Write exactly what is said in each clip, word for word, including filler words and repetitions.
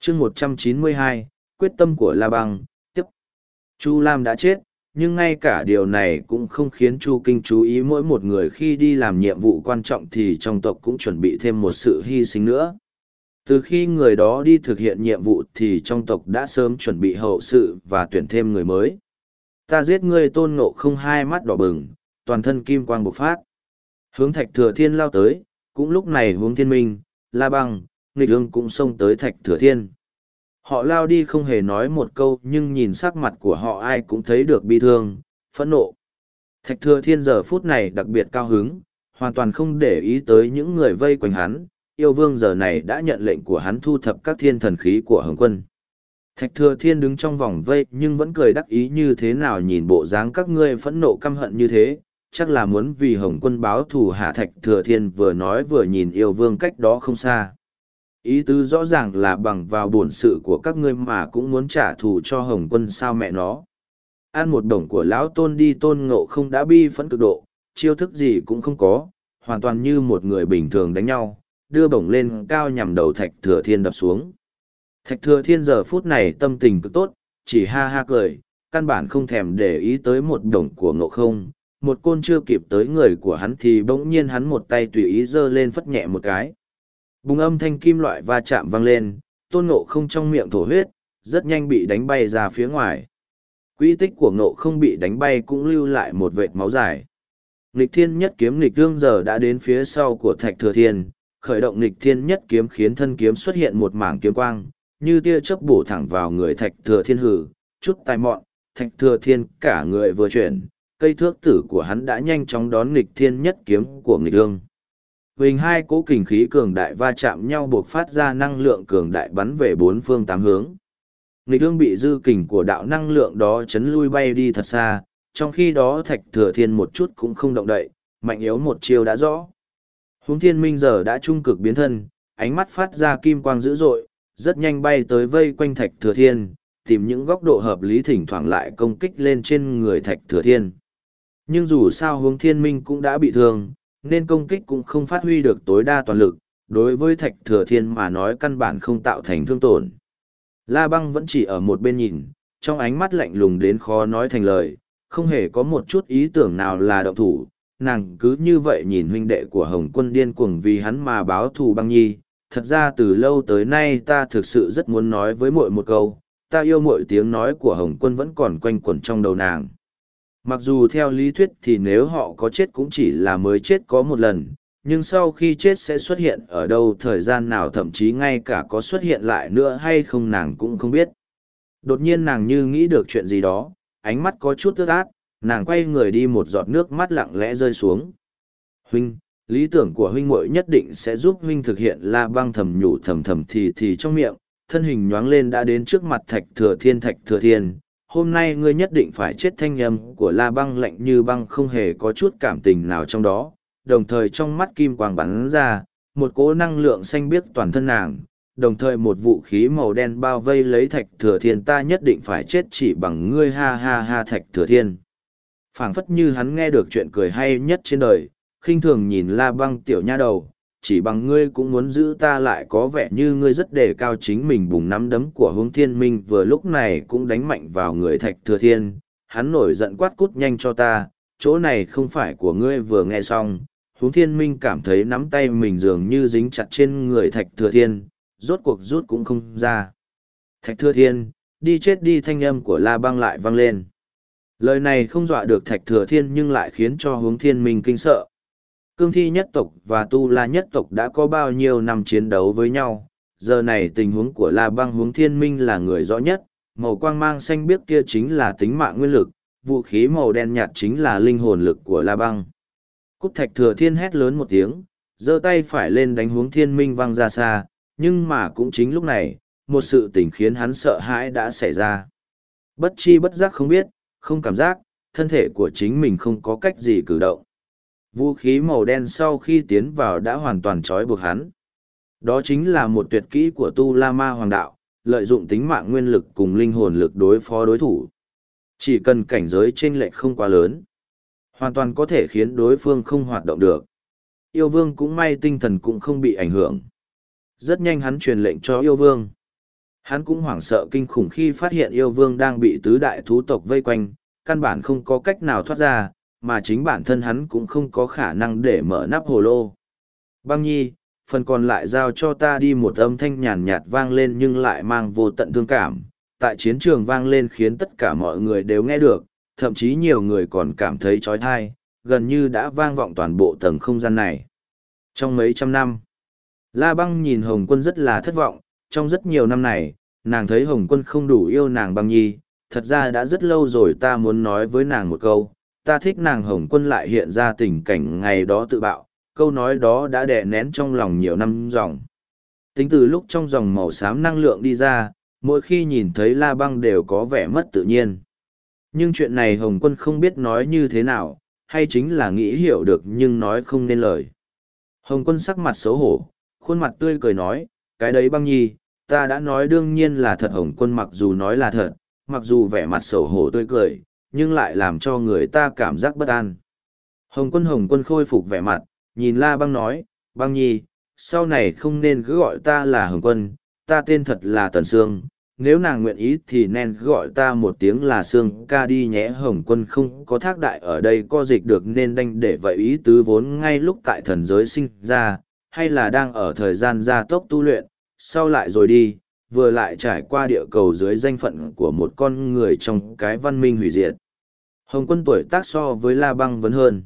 chương một trăm chín mươi hai, quyết tâm của La Băng, tiếp. Chu Lam đã chết, nhưng ngay cả điều này cũng không khiến Chu Kinh chú ý mỗi một người khi đi làm nhiệm vụ quan trọng thì trong tộc cũng chuẩn bị thêm một sự hy sinh nữa. Từ khi người đó đi thực hiện nhiệm vụ thì trong tộc đã sớm chuẩn bị hậu sự và tuyển thêm người mới. Ta giết ngươi Tôn Ngộ Không hai mắt đỏ bừng, toàn thân kim quang bộc phát. Hướng Thạch Thừa Thiên lao tới, cũng lúc này Hướng Thiên Minh, La Băng, Nghịch Ương cũng xông tới Thạch Thừa Thiên. Họ lao đi không hề nói một câu nhưng nhìn sắc mặt của họ ai cũng thấy được bi thương, phẫn nộ. Thạch Thừa Thiên giờ phút này đặc biệt cao hứng, hoàn toàn không để ý tới những người vây quanh hắn. Yêu Vương giờ này đã nhận lệnh của hắn thu thập các thiên thần khí của Hồng Quân. Thạch Thừa Thiên đứng trong vòng vây nhưng vẫn cười đắc ý như thế nào, nhìn bộ dáng các ngươi phẫn nộ căm hận như thế, chắc là muốn vì Hồng Quân báo thù hả? Thạch Thừa Thiên vừa nói vừa nhìn Yêu Vương cách đó không xa. Ý tứ rõ ràng là bằng vào bổn sự của các ngươi mà cũng muốn trả thù cho Hồng Quân sao mẹ nó. Ăn một đồng của lão Tôn đi. Tôn Ngộ Không đã bi phẫn cực độ, chiêu thức gì cũng không có, hoàn toàn như một người bình thường đánh nhau, đưa bổng lên cao nhằm đầu Thạch Thừa Thiên đập xuống. Thạch Thừa Thiên giờ phút này tâm tình cực tốt, chỉ ha ha cười, căn bản không thèm để ý tới một đồng của Ngộ Không. Một côn chưa kịp tới người của hắn thì bỗng nhiên hắn một tay tùy ý giơ lên phất nhẹ một cái. Bùng âm thanh kim loại va chạm vang lên, Tôn Ngộ Không trong miệng thổ huyết, rất nhanh bị đánh bay ra phía ngoài. Quỹ tích của Ngộ Không bị đánh bay cũng lưu lại một vệt máu dài. Nghịch Thiên Nhất Kiếm Nghịch Ương giờ đã đến phía sau của Thạch Thừa Thiên, khởi động Nghịch Thiên Nhất Kiếm khiến thân kiếm xuất hiện một mảng kiếm quang, như tia chớp bổ thẳng vào người Thạch Thừa Thiên. Hử, chút tai mọn. Thạch Thừa Thiên cả người vừa chuyển, cây thước tử của hắn đã nhanh chóng đón Nghịch Thiên Nhất Kiếm của Nghịch Ương. Huỳnh hai cỗ kình khí cường đại va chạm nhau buộc phát ra năng lượng cường đại bắn về bốn phương tám hướng. Nghịch Ương bị dư kình của đạo năng lượng đó chấn lui bay đi thật xa, trong khi đó Thạch Thừa Thiên một chút cũng không động đậy, mạnh yếu một chiêu đã rõ. Hướng Thiên Minh giờ đã trung cực biến thân, ánh mắt phát ra kim quang dữ dội, rất nhanh bay tới vây quanh Thạch Thừa Thiên, tìm những góc độ hợp lý thỉnh thoảng lại công kích lên trên người Thạch Thừa Thiên. Nhưng dù sao Hướng Thiên Minh cũng đã bị thương, nên công kích cũng không phát huy được tối đa toàn lực, đối với Thạch Thừa Thiên mà nói căn bản không tạo thành thương tổn. La Băng vẫn chỉ ở một bên nhìn, trong ánh mắt lạnh lùng đến khó nói thành lời, không hề có một chút ý tưởng nào là động thủ. Nàng cứ như vậy nhìn huynh đệ của Hồng Quân điên cuồng vì hắn mà báo thù Băng Nhi. Thật ra từ lâu tới nay ta thực sự rất muốn nói với muội một câu, ta yêu muội. Tiếng nói của Hồng Quân vẫn còn quanh quẩn trong đầu nàng. Mặc dù theo lý thuyết thì nếu họ có chết cũng chỉ là mới chết có một lần, nhưng sau khi chết sẽ xuất hiện ở đâu, thời gian nào, thậm chí ngay cả có xuất hiện lại nữa hay không nàng cũng không biết. Đột nhiên nàng như nghĩ được chuyện gì đó, ánh mắt có chút ướt át, nàng quay người đi, một giọt nước mắt lặng lẽ rơi xuống. Huynh, lý tưởng của huynh muội nhất định sẽ giúp huynh thực hiện. La Băng thầm nhủ thầm thầm thì thì trong miệng, thân hình nhoáng lên đã đến trước mặt Thạch Thừa Thiên. Thạch Thừa Thiên, hôm nay ngươi nhất định phải chết. Thanh âm của La Băng lạnh như băng, không hề có chút cảm tình nào trong đó, đồng thời trong mắt kim quang bắn ra, một cỗ năng lượng xanh biếc toàn thân nàng, đồng thời một vũ khí màu đen bao vây lấy Thạch Thừa Thiên. Ta nhất định phải chết chỉ bằng ngươi, ha ha ha. Thạch Thừa Thiên phảng phất như hắn nghe được chuyện cười hay nhất trên đời, khinh thường nhìn La Băng, tiểu nha đầu, chỉ bằng ngươi cũng muốn giữ ta lại, có vẻ như ngươi rất đề cao chính mình. Bùng nắm đấm của Hướng Thiên Minh vừa lúc này cũng đánh mạnh vào người Thạch Thừa Thiên, hắn nổi giận quát cút nhanh cho ta, chỗ này không phải của ngươi. Vừa nghe xong, Hướng Thiên Minh cảm thấy nắm tay mình dường như dính chặt trên người Thạch Thừa Thiên, rốt cuộc rút cũng không ra. Thạch Thừa Thiên, đi chết đi. Thanh âm của La Băng lại vang lên. Lời này không dọa được Thạch Thừa Thiên nhưng lại khiến cho Hướng Thiên Minh kinh sợ. Cương Thi nhất tộc và Tu La nhất tộc đã có bao nhiêu năm chiến đấu với nhau, giờ này tình huống của La Băng Hướng Thiên Minh là người rõ nhất. Màu quang mang xanh biếc kia chính là tính mạng nguyên lực, vũ khí màu đen nhạt chính là linh hồn lực của La Băng. Cúp. Thạch Thừa Thiên hét lớn một tiếng, giơ tay phải lên đánh Hướng Thiên Minh văng ra xa, nhưng mà cũng chính lúc này, một sự tình khiến hắn sợ hãi đã xảy ra. Bất chi bất giác không biết, không cảm giác, thân thể của chính mình không có cách gì cử động. Vũ khí màu đen sau khi tiến vào đã hoàn toàn trói buộc hắn. Đó chính là một tuyệt kỹ của Tu La Ma Hoàng Đạo, lợi dụng tính mạng nguyên lực cùng linh hồn lực đối phó đối thủ. Chỉ cần cảnh giới chênh lệch không quá lớn, hoàn toàn có thể khiến đối phương không hoạt động được. Yêu Vương cũng may tinh thần cũng không bị ảnh hưởng. Rất nhanh hắn truyền lệnh cho Yêu Vương. Hắn cũng hoảng sợ kinh khủng khi phát hiện yêu vương đang bị tứ đại thú tộc vây quanh, căn bản không có cách nào thoát ra, mà chính bản thân hắn cũng không có khả năng để mở nắp hồ lô. Băng Nhi, phần còn lại giao cho ta đi, một âm thanh nhàn nhạt vang lên nhưng lại mang vô tận thương cảm. Tại chiến trường vang lên khiến tất cả mọi người đều nghe được, thậm chí nhiều người còn cảm thấy trói thai, gần như đã vang vọng toàn bộ tầng không gian này. Trong mấy trăm năm, La Băng nhìn Hồng Quân rất là thất vọng, trong rất nhiều năm này, nàng thấy Hồng Quân không đủ yêu nàng Băng Nhi, thật ra đã rất lâu rồi ta muốn nói với nàng một câu, ta thích nàng. Hồng Quân lại hiện ra tình cảnh ngày đó tự bạo, câu nói đó đã đè nén trong lòng nhiều năm dòng. Tính từ lúc trong dòng màu xám năng lượng đi ra, mỗi khi nhìn thấy La Băng đều có vẻ mất tự nhiên. Nhưng chuyện này Hồng Quân không biết nói như thế nào, hay chính là nghĩ hiểu được nhưng nói không nên lời. Hồng Quân sắc mặt xấu hổ, khuôn mặt tươi cười nói, cái đấy Băng Nhi, ta đã nói đương nhiên là thật. Hồng Quân mặc dù nói là thật, mặc dù vẻ mặt xấu hổ tươi cười, nhưng lại làm cho người ta cảm giác bất an. Hồng Quân Hồng Quân khôi phục vẻ mặt, nhìn La Băng nói, Băng Nhi, sau này không nên cứ gọi ta là Hồng Quân, ta tên thật là Tần Sương, nếu nàng nguyện ý thì nên gọi ta một tiếng là Sương ca đi nhé. Hồng Quân không có thác đại ở đây co dịch được nên đành để vậy ý tứ vốn ngay lúc tại thần giới sinh ra, hay là đang ở thời gian gia tốc tu luyện, sau lại rồi đi, vừa lại trải qua địa cầu dưới danh phận của một con người trong cái văn minh hủy diệt. Hồng Quân tuổi tác so với La Băng vẫn hơn.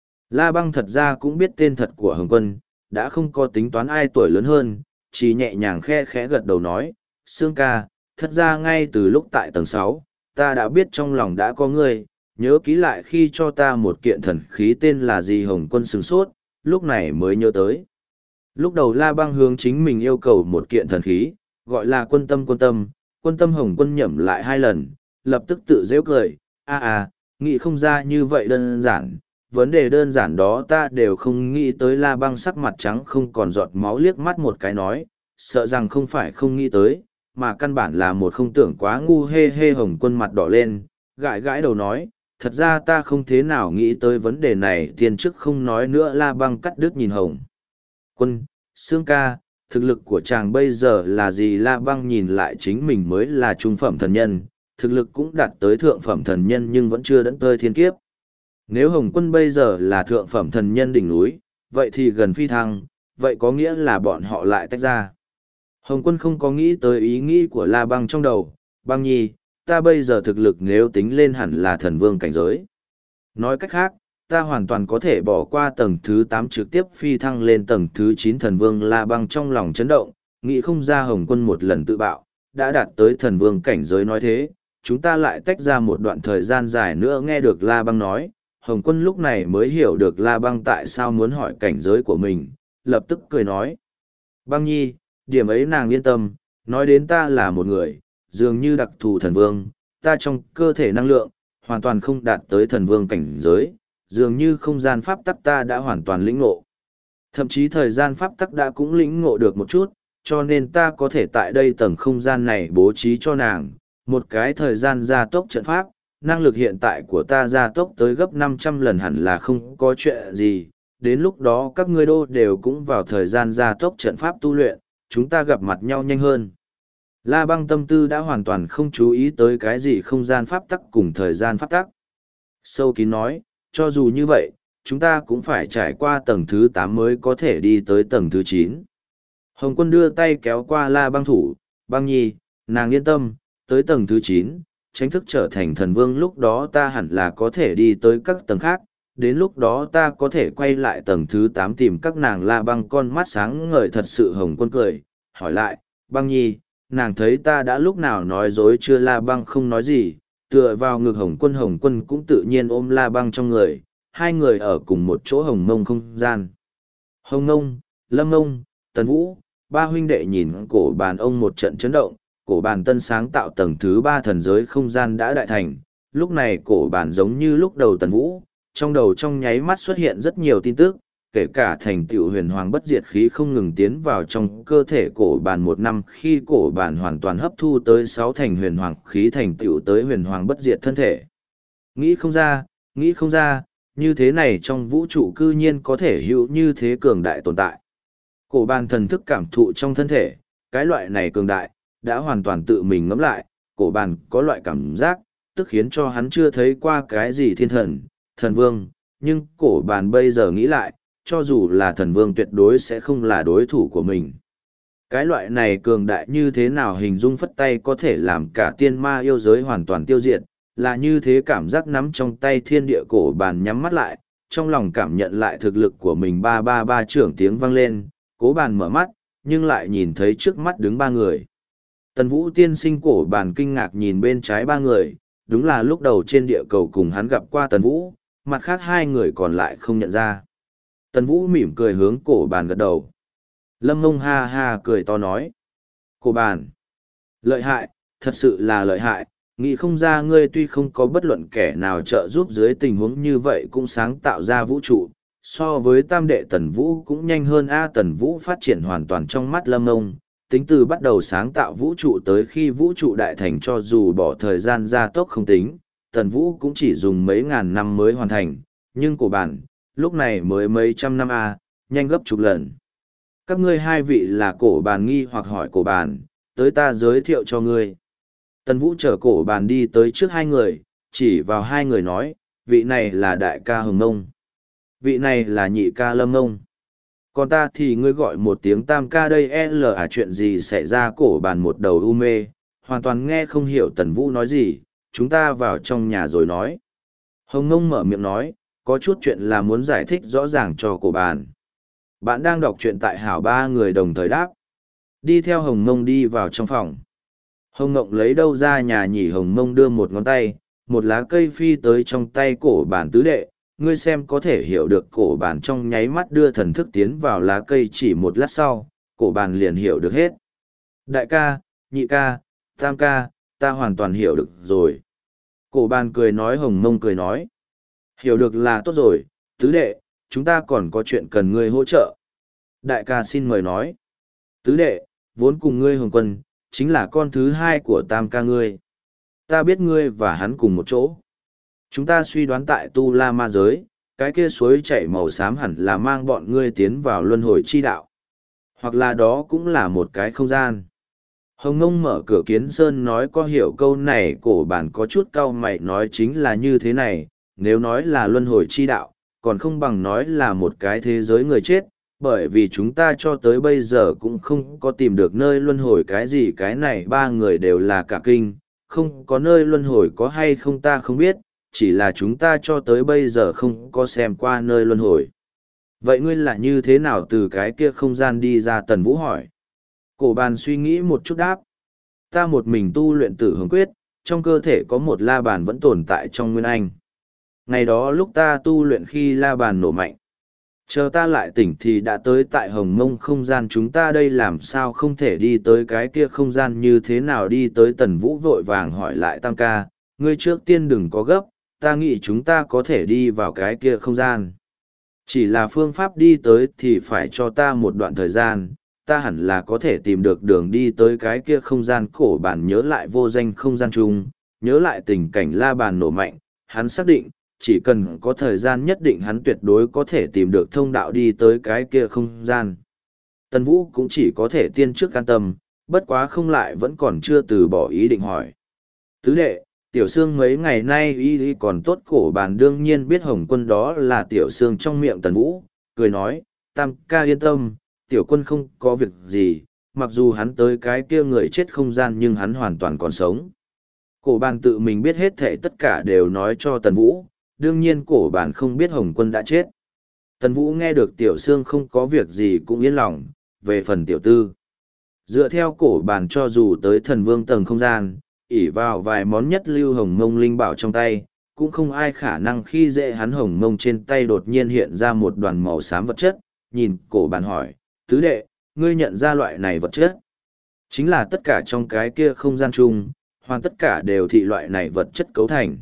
La Băng thật ra cũng biết tên thật của Hồng Quân, đã không có tính toán ai tuổi lớn hơn, chỉ nhẹ nhàng khe khẽ gật đầu nói, Sương ca, thật ra ngay từ lúc tại tầng sáu, ta đã biết trong lòng đã có ngươi, nhớ kỹ lại khi cho ta một kiện thần khí tên là gì. Hồng Quân sửng sốt, lúc này mới nhớ tới. Lúc đầu La Băng hướng chính mình yêu cầu một kiện thần khí, gọi là quân tâm quân tâm, quân tâm. Hồng Quân nhẩm lại hai lần, lập tức tự giễu cười, a à, nghĩ không ra như vậy đơn giản. Vấn đề đơn giản đó ta đều không nghĩ tới. La Băng sắc mặt trắng không còn giọt máu liếc mắt một cái nói, sợ rằng không phải không nghĩ tới, mà căn bản là một không tưởng quá ngu. Hê hê. Hồng Quân mặt đỏ lên, gãi gãi đầu nói, thật ra ta không thế nào nghĩ tới vấn đề này. Tiên trước không nói nữa. La Băng cắt đứt nhìn Hồng Quân, Sương ca, thực lực của chàng bây giờ là gì? La Băng nhìn lại chính mình mới là trung phẩm thần nhân, thực lực cũng đạt tới thượng phẩm thần nhân nhưng vẫn chưa đẫn tơi thiên kiếp. Nếu Hồng Quân bây giờ là thượng phẩm thần nhân đỉnh núi, vậy thì gần phi thăng, vậy có nghĩa là bọn họ lại tách ra. Hồng Quân không có nghĩ tới ý nghĩ của La Băng trong đầu, Băng Nhi, ta bây giờ thực lực nếu tính lên hẳn là thần vương cảnh giới. Nói cách khác, ta hoàn toàn có thể bỏ qua tầng thứ tám trực tiếp phi thăng lên tầng thứ chín thần vương. La Băng trong lòng chấn động, nghĩ không ra Hồng Quân một lần tự bạo, đã đạt tới thần vương cảnh giới. Nói thế, chúng ta lại tách ra một đoạn thời gian dài nữa. Nghe được La Băng nói, Hồng Quân lúc này mới hiểu được La Băng tại sao muốn hỏi cảnh giới của mình, lập tức cười nói. Băng Nhi, điểm ấy nàng yên tâm, nói đến ta là một người, dường như đặc thù thần vương, ta trong cơ thể năng lượng, hoàn toàn không đạt tới thần vương cảnh giới, dường như không gian pháp tắc ta đã hoàn toàn lĩnh ngộ. Thậm chí thời gian pháp tắc đã cũng lĩnh ngộ được một chút, cho nên ta có thể tại đây tầng không gian này bố trí cho nàng, một cái thời gian gia tốc trận pháp. Năng lực hiện tại của ta gia tốc tới gấp năm trăm lần hẳn là không có chuyện gì, đến lúc đó các ngươi đô đều cũng vào thời gian gia tốc trận pháp tu luyện, chúng ta gặp mặt nhau nhanh hơn. La Băng tâm tư đã hoàn toàn không chú ý tới cái gì không gian pháp tắc cùng thời gian pháp tắc. Sâu kín nói, cho dù như vậy, chúng ta cũng phải trải qua tầng thứ tám mới có thể đi tới tầng thứ chín. Hồng Quân đưa tay kéo qua La Băng thủ, Băng Nhi, nàng yên tâm, tới tầng thứ chín, chính thức trở thành thần vương lúc đó ta hẳn là có thể đi tới các tầng khác, đến lúc đó ta có thể quay lại tầng thứ tám tìm các nàng. La Băng con mắt sáng ngời thật sự. Hồng Quân cười, hỏi lại, Băng Nhi, nàng thấy ta đã lúc nào nói dối chưa? La Băng không nói gì, tựa vào ngực Hồng Quân. Hồng Quân cũng tự nhiên ôm La Băng trong người, hai người ở cùng một chỗ hồng mông không gian. Hồng Nông, Lâm Nông, Tần Vũ, ba huynh đệ nhìn cổ bàn ông một trận chấn động. Cổ bàn tân sáng tạo tầng thứ ba thần giới không gian đã đại thành, lúc này cổ bàn giống như lúc đầu Tần Vũ, trong đầu trong nháy mắt xuất hiện rất nhiều tin tức, kể cả thành tựu huyền hoàng bất diệt khí không ngừng tiến vào trong cơ thể cổ bàn. Một năm khi cổ bàn hoàn toàn hấp thu tới sáu thành huyền hoàng khí thành tựu tới huyền hoàng bất diệt thân thể. Nghĩ không ra, nghĩ không ra, như thế này trong vũ trụ cư nhiên có thể hữu như thế cường đại tồn tại. Cổ bàn thần thức cảm thụ trong thân thể, cái loại này cường đại, đã hoàn toàn tự mình ngẫm lại, cổ bàn có loại cảm giác, tức khiến cho hắn chưa thấy qua cái gì thiên thần, thần vương, nhưng cổ bàn bây giờ nghĩ lại, cho dù là thần vương tuyệt đối sẽ không là đối thủ của mình. Cái loại này cường đại như thế nào hình dung phất tay có thể làm cả tiên ma yêu giới hoàn toàn tiêu diệt, là như thế cảm giác nắm trong tay thiên địa cổ bàn nhắm mắt lại, trong lòng cảm nhận lại thực lực của mình ba ba ba trưởng tiếng vang lên, cố bàn mở mắt, nhưng lại nhìn thấy trước mắt đứng ba người. Tần Vũ tiên sinh cổ bàn kinh ngạc nhìn bên trái ba người, đúng là lúc đầu trên địa cầu cùng hắn gặp qua Tần Vũ, mặt khác hai người còn lại không nhận ra. Tần Vũ mỉm cười hướng cổ bàn gật đầu. Lâm Ngông ha ha cười to nói. Cổ bàn. Lợi hại, thật sự là lợi hại, nghĩ không ra ngươi tuy không có bất luận kẻ nào trợ giúp dưới tình huống như vậy cũng sáng tạo ra vũ trụ. So với tam đệ Tần Vũ cũng nhanh hơn A Tần Vũ phát triển hoàn toàn trong mắt Lâm Ngông. Tính từ bắt đầu sáng tạo vũ trụ tới khi vũ trụ đại thành cho dù bỏ thời gian gia tốc không tính, Tần Vũ cũng chỉ dùng mấy ngàn năm mới hoàn thành, nhưng cổ bản, lúc này mới mấy trăm năm A, nhanh gấp chục lần. Các ngươi hai vị là cổ bàn nghi hoặc hỏi cổ bàn, tới ta giới thiệu cho ngươi. Tần Vũ chở cổ bàn đi tới trước hai người, chỉ vào hai người nói, vị này là đại ca Hồng Nông. Vị này là nhị ca Lâm Nông. Còn ta thì ngươi gọi một tiếng tam ca đây L à chuyện gì xảy ra cổ bàn một đầu u mê, hoàn toàn nghe không hiểu Tần Vũ nói gì, chúng ta vào trong nhà rồi nói. Hồng Nông mở miệng nói, có chút chuyện là muốn giải thích rõ ràng cho cổ bàn. Bạn đang đọc truyện tại Hảo ba người đồng thời đáp. Đi theo Hồng Nông đi vào trong phòng. Hồng Ngộng lấy đâu ra nhà nhỉ Hồng Nông đưa một ngón tay, một lá cây phi tới trong tay cổ bàn tứ đệ, ngươi xem có thể hiểu được cổ bàn trong nháy mắt đưa thần thức tiến vào lá cây chỉ một lát sau, cổ bàn liền hiểu được hết. Đại ca, nhị ca, tam ca, ta hoàn toàn hiểu được rồi. Cổ bàn cười nói Hồng Nông cười nói. Hiểu được là tốt rồi, tứ đệ, chúng ta còn có chuyện cần ngươi hỗ trợ. Đại ca xin mời nói. Tứ đệ, vốn cùng ngươi Hồng Quân, chính là con thứ hai của tam ca ngươi. Ta biết ngươi và hắn cùng một chỗ. Chúng ta suy đoán tại Tu La Ma giới, cái kia suối chảy màu xám hẳn là mang bọn ngươi tiến vào luân hồi chi đạo. Hoặc là đó cũng là một cái không gian. Hồng Ngông mở cửa kiến sơn nói có hiểu câu này cổ bản có chút cau mày nói chính là như thế này, nếu nói là luân hồi chi đạo, còn không bằng nói là một cái thế giới người chết, bởi vì chúng ta cho tới bây giờ cũng không có tìm được nơi luân hồi cái gì cái này ba người đều là cả kinh, không có nơi luân hồi có hay không ta không biết, chỉ là chúng ta cho tới bây giờ không có xem qua nơi luân hồi. Vậy ngươi là như thế nào từ cái kia không gian đi ra? Tần Vũ hỏi. Cổ bàn suy nghĩ một chút đáp. Ta một mình tu luyện tử hướng quyết, trong cơ thể có một la bàn vẫn tồn tại trong nguyên anh. Ngày đó lúc ta tu luyện khi la bàn nổ mạnh. Chờ ta lại tỉnh thì đã tới tại Hồng Mông không gian chúng ta đây làm sao không thể đi tới cái kia không gian như thế nào đi tới Tần Vũ vội vàng hỏi lại tam ca, ngươi trước tiên đừng có gấp, ta nghĩ chúng ta có thể đi vào cái kia không gian. Chỉ là phương pháp đi tới thì phải cho ta một đoạn thời gian, ta hẳn là có thể tìm được đường đi tới cái kia không gian cổ bản nhớ lại vô danh không gian chung, nhớ lại tình cảnh la bàn nổ mạnh, hắn xác định, chỉ cần có thời gian nhất định hắn tuyệt đối có thể tìm được thông đạo đi tới cái kia không gian. Tần Vũ cũng chỉ có thể tiên trước can tâm, bất quá không lại vẫn còn chưa từ bỏ ý định hỏi. Tứ đệ, Tiểu Sương mấy ngày nay y y còn tốt cổ bàn đương nhiên biết Hồng Quân đó là Tiểu Sương trong miệng Tần Vũ, cười nói, tam ca yên tâm, Tiểu Quân không có việc gì, mặc dù hắn tới cái kia người chết không gian nhưng hắn hoàn toàn còn sống. Cổ bàn tự mình biết hết thể tất cả đều nói cho Tần Vũ, đương nhiên cổ bàn không biết Hồng Quân đã chết. Tần Vũ nghe được Tiểu Sương không có việc gì cũng yên lòng, về phần Tiểu Tư. Dựa theo cổ bàn cho dù tới thần vương tầng không gian, ỷ vào vài món nhất lưu hồng mông linh bảo trong tay, cũng không ai khả năng khi dễ hắn hồng mông trên tay đột nhiên hiện ra một đoàn màu xám vật chất, nhìn cổ bàn hỏi, tứ đệ, ngươi nhận ra loại này vật chất. Chính là tất cả trong cái kia không gian chung, hoàn tất cả đều thị loại này vật chất cấu thành.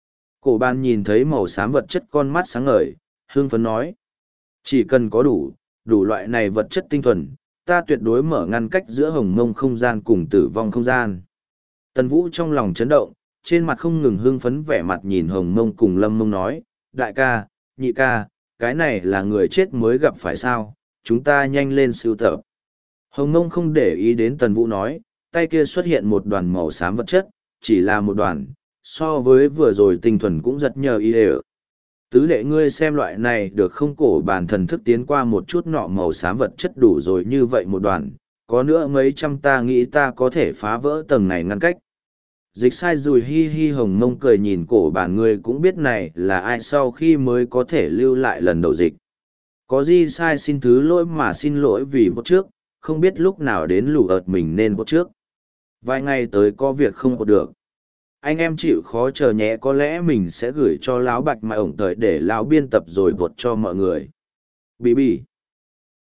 Cổ bàn nhìn thấy màu xám vật chất con mắt sáng ngời, hương phấn nói, chỉ cần có đủ, đủ loại này vật chất tinh thuần, ta tuyệt đối mở ngăn cách giữa hồng mông không gian cùng tử vong không gian. Tần Vũ trong lòng chấn động, trên mặt không ngừng hưng phấn vẻ mặt nhìn Hồng Mông cùng Lâm Mông nói, đại ca, nhị ca, cái này là người chết mới gặp phải sao, chúng ta nhanh lên sưu tập. Hồng Mông không để ý đến Tần Vũ nói, tay kia xuất hiện một đoàn màu xám vật chất, chỉ là một đoàn, so với vừa rồi tinh thuần cũng rất nhờ ý đều. Tứ đệ ngươi xem loại này được không, cổ bàn thần thức tiến qua một chút nọ màu xám vật chất đủ rồi như vậy một đoàn, có nữa mấy trăm ta nghĩ ta có thể phá vỡ tầng này ngăn cách. Dịch sai rùi hi hi hồng mông cười nhìn cổ bàn ngươi cũng biết này là ai sau khi mới có thể lưu lại lần đầu dịch. Có gì sai xin thứ lỗi mà xin lỗi vì một trước, không biết lúc nào đến lù ợt mình nên một trước. Vài ngày tới có việc không một được. Anh em chịu khó chờ nhé, có lẽ mình sẽ gửi cho lão bạch mà ổng tới để lão biên tập rồi vột cho mọi người. Bì bì.